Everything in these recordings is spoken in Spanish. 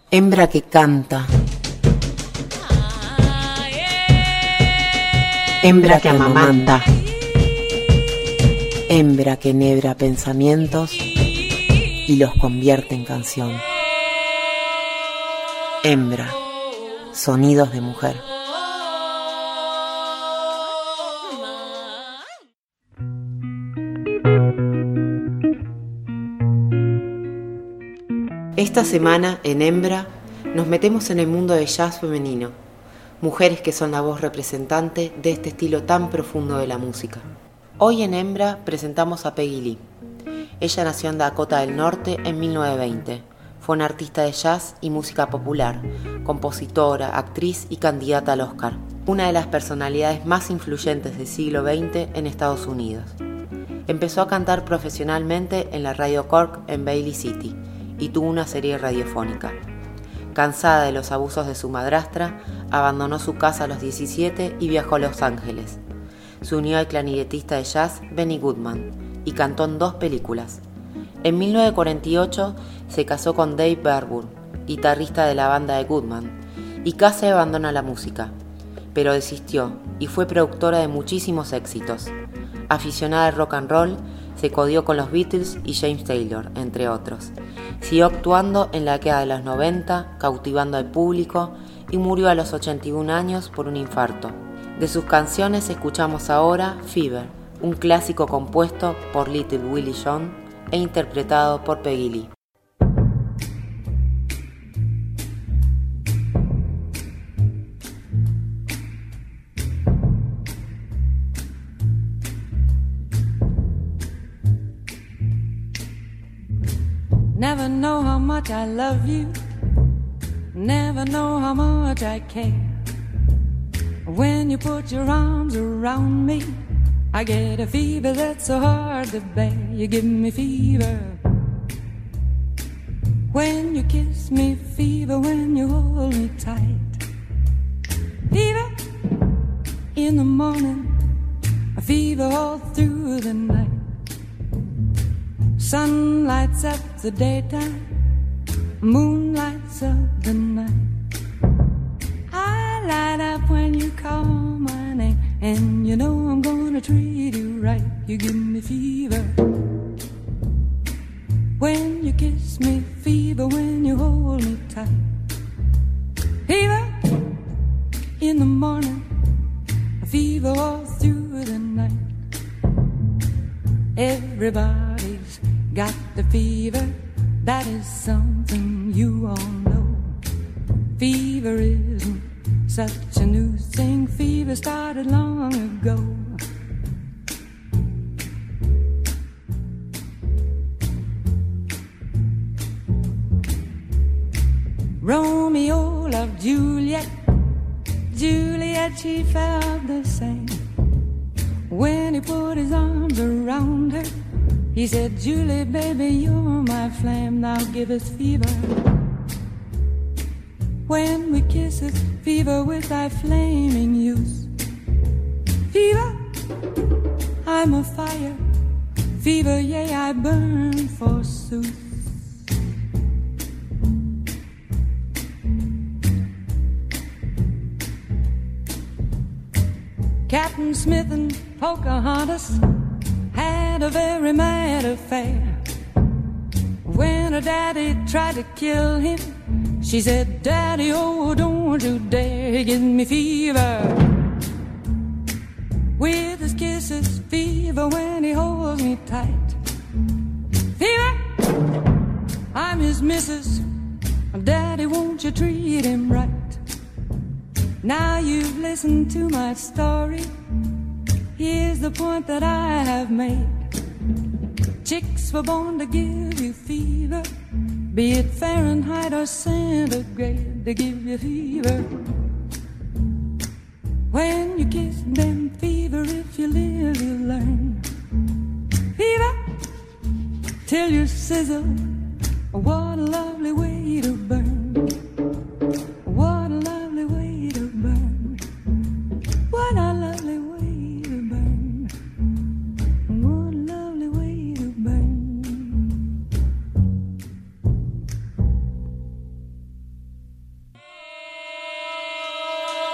Hembra que canta, hembra que amamanta, hembra que enhebra pensamientos y los convierte en canción. Hembra, sonidos de mujer. Esta semana, en Hembra, nos metemos en el mundo del jazz femenino, mujeres que son la voz representante de este estilo tan profundo de la música. Hoy en Hembra presentamos a Peggy Lee. Ella nació en Dakota del Norte en 1920. Fue una artista de jazz y música popular, compositora, actriz y candidata al Oscar. Una de las personalidades más influyentes del siglo XX en Estados Unidos. Empezó a cantar profesionalmente en la Radio Cork en Bailey City y tuvo una serie radiofónica. Cansada de los abusos de su madrastra, abandonó su casa a los 17 y viajó a Los Ángeles. Se unió al clarinetista de jazz Benny Goodman y cantó en 2 películas. En 1948 se casó con Dave Barbour, guitarrista de la banda de Goodman, y casi abandona la música, pero desistió y fue productora de muchísimos éxitos. Aficionada al rock and roll, se codió con los Beatles y James Taylor, entre otros. Siguió actuando en la década de los 90, cautivando al público, y murió a los 81 años por un infarto. De sus canciones escuchamos ahora Fever, un clásico compuesto por Little Willie John e interpretado por Peggy Lee. Never know how much I love you, never know how much I care. When you put your arms around me, I get a fever that's so hard to bear. You give me fever when you kiss me, fever when you hold me tight. Fever in the morning, a fever all through the night. Sun lights up the daytime, moon lights up the night. I light up when you call my name, and you know I'm gonna treat you right. You give me fever when you kiss me, fever when you hold me tight. Fever in the morning, a fever all through the night. Everybody's got the fever, that is something you all know. Fever isn't such a new thing, fever started long ago. Romeo loved Juliet, Juliet she felt the same. When he put his arms around her, he said, Julie, baby, you're my flame, now give us fever. When we kiss it, fever with thy flaming youth. Fever, I'm a fire, fever, yea, I burn forsooth. Captain Smith and Pocahontas had a very mad affair. When her daddy tried to kill him, she said, Daddy, oh, don't you dare. He gives me fever with his kisses, fever when he holds me tight. Fever, I'm his missus, Daddy, won't you treat him right? Now you've listened to my story, here's the point that I have made. Chicks were born to give you fever, be it Fahrenheit or centigrade, they give you fever. When you kiss them, fever, if you live, you learn. Fever, till you sizzle, what a lovely way to burn. What a lovely way to burn. What a lovely way to burn. What a lovely way to burn.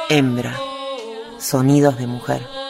Hembra, sonidos de mujer.